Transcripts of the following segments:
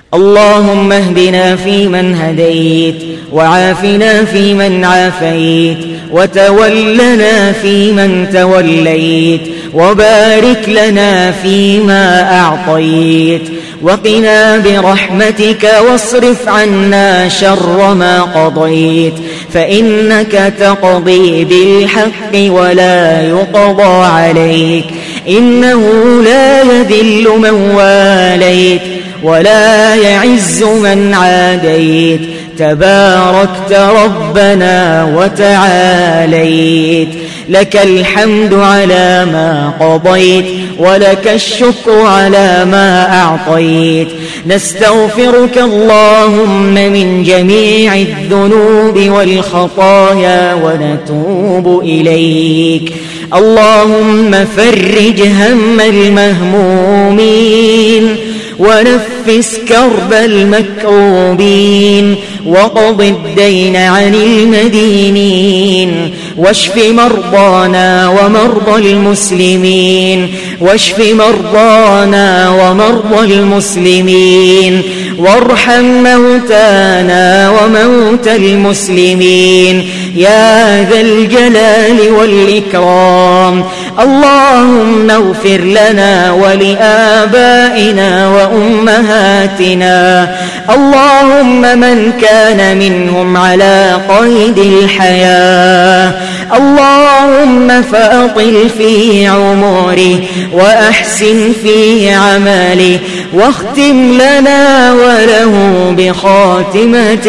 اللهم اهدنا فيمن هديت، وعافنا فيمن عافيت، وتولنا فيمن توليت، وبارك لنا فيما أعطيت، وقنا برحمتك واصرف عنا شر ما قضيت، فإنك تقضي بالحق ولا يقضى عليك، إنه لا يذل من واليت ولا يعز من عاديت، تباركت ربنا وتعاليت، لك الحمد على ما قضيت، ولك الشكر على ما أعطيت، نستغفرك اللهم من جميع الذنوب والخطايا ونتوب إليك. اللهم فرج هم المهمومين، ونفس كرب المكروبين، وقض الدين عن المدينين، واشف مرضانا ومرضى المسلمين، واشف مرضانا ومرضى المسلمين، وارحم موتانا وموتى المسلمين يا ذا الجلال والإكرام. اللهم اغفر لنا ولآبائنا وأمهاتنا، اللهم من كان منهم على قيد الحياة اللهم فأطل في عمره وأحسن في عمله، واختم لنا وله بخاتمة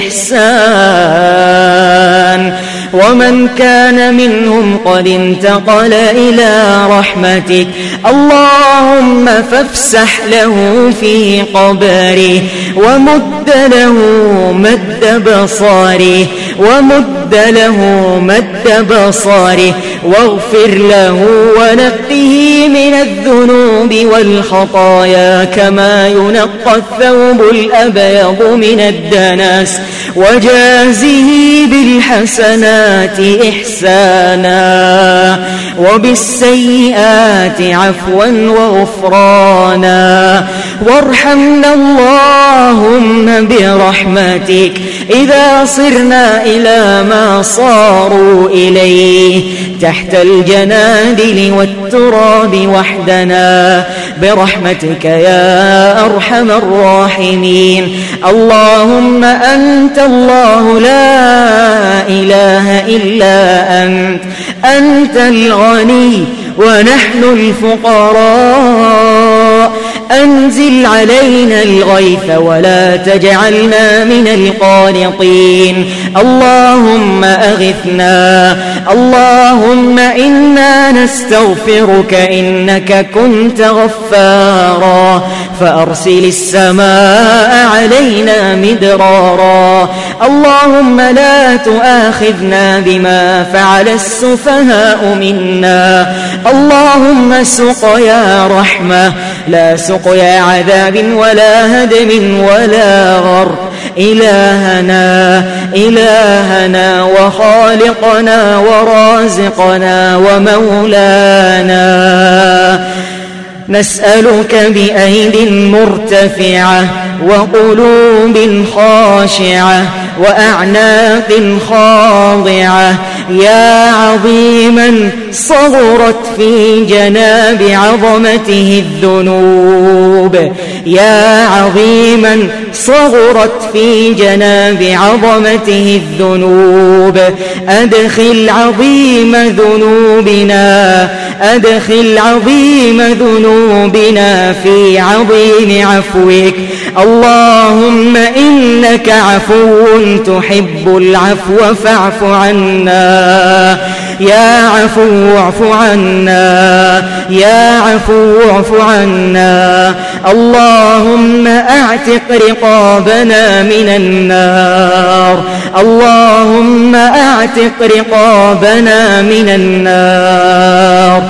الإحسان. ومن كان منهم قد انتقل إلى رحمتك اللهم فافسح له في قبره، ومد له مد بصاره، ومد له مد بصاره، واغفر له ونقه من الذنوب والخطايا كما ينقى الثوب الأبيض من الدنس، وجازه بالحسنات إحسانا، وبالسيئات عفوا وغفرانا. وارحمنا اللهم برحمتك إذا صرنا إلى ما صاروا إليه تحت الجنادل والتراب وحدنا برحمتك يا أرحم الراحمين. اللهم أنت الله لا إله إلا أنت الغني ونحن الفقراء، أنزل علينا الغيث ولا تجعلنا من القانطين. اللهم أغثنا، اللهم إنا نستغفرك إنك كنت غفارا، فأرسل السماء علينا مدرارا. اللهم لا تؤاخذنا بما فعل السفهاء منا، اللهم سقيا رحمة لا سقيا عذاب ولا هدم ولا غرق. إلهنا وخالقنا ورازقنا ومولانا، نسألك بأيد مرتفعة وقلوب خاشعة وأعناق خاضعة، يا عظيما صغرت في جناب عظمته الذنوب، يا عظيما صغرت في جناب عظمته الذنوب، أدخل عظيم ذنوبنا، أدخل عظيم ذنوبنا في عظيم عفوك. اللهم إنك عفو تحب العفو فاعف عنا، يا عفو اعف عنا، يا عفو اعف عنا. اللهم اعتق رقابنا من النار، اللهم اعتق رقابنا من النار.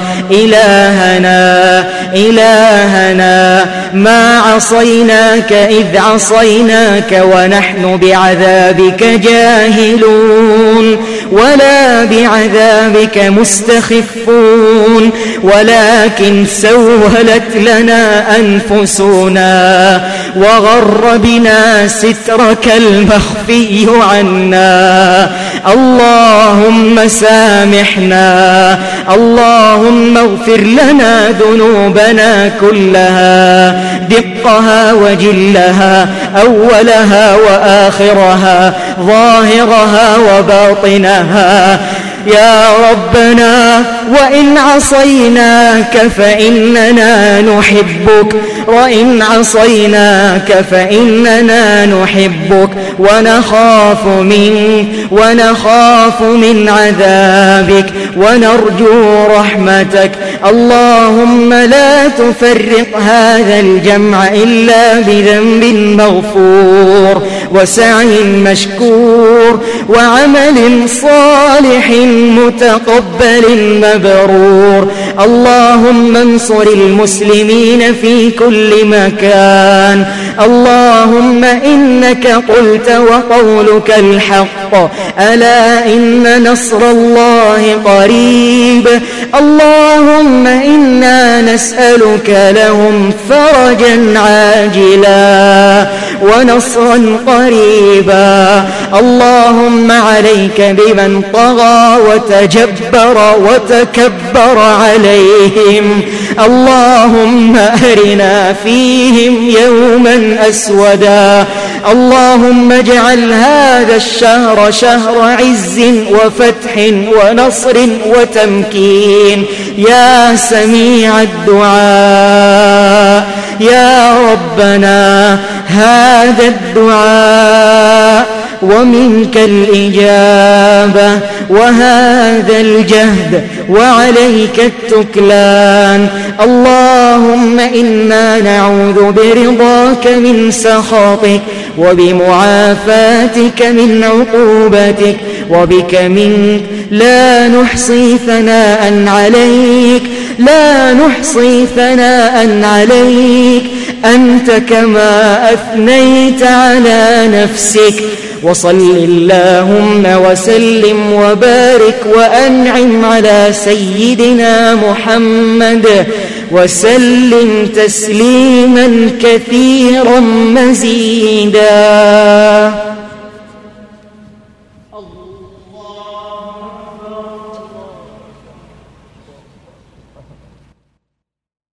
إلهنا ما عصيناك إذ عصيناك ونحن بعذابك جاهلون، ولا بعذابك مستخفون، ولكن سولت لنا أنفسنا وغر بنا سترك المخفي عنا. اللهم سامحنا، اللهم اغفر لنا ذنوبنا كلها، دقها وجلها، أولها وآخرها، ظاهرها وباطنها. يا ربنا وإن عصيناك فإننا نحبك، وإن عصيناك فإننا نحبك ونخاف من عذابك ونرجو رحمتك. اللهم لا تفرق هذا الجمع إلا بذنب مغفور وسعي مشكور وعمل صالح متقبل مبرور. اللهم انصر المسلمين في كل مكان. اللهم إنك قلت وقولك الحق، ألا إن نصر الله قريب. اللهم إنا نسألك لهم فرجا عاجلا ونصرا قريبا. اللهم عليك بمن طغى وتجبر وتكبر عليهم. اللهم أرنا فيهم يوما أسودا. اللهم اجعل هذا الشهر شهر عز وفتح ونصر وتمكين. يا سميع الدعاء يا ربنا، هذا الدعاء ومنك الإجابة، وهذا الجهد وعليك التكلان. اللهم إنا نعوذ برضاك من سخطك، وبمعافاتك من عقوبتك، وبك منك لا نحصي ثناء عليك، لا نحصي ثناء عليك أنت كما أثنيت على نفسك. وصل اللهم وسلم وبارك وأنعم على سيدنا محمد، وسلم تسليما كثيرا مزيدا.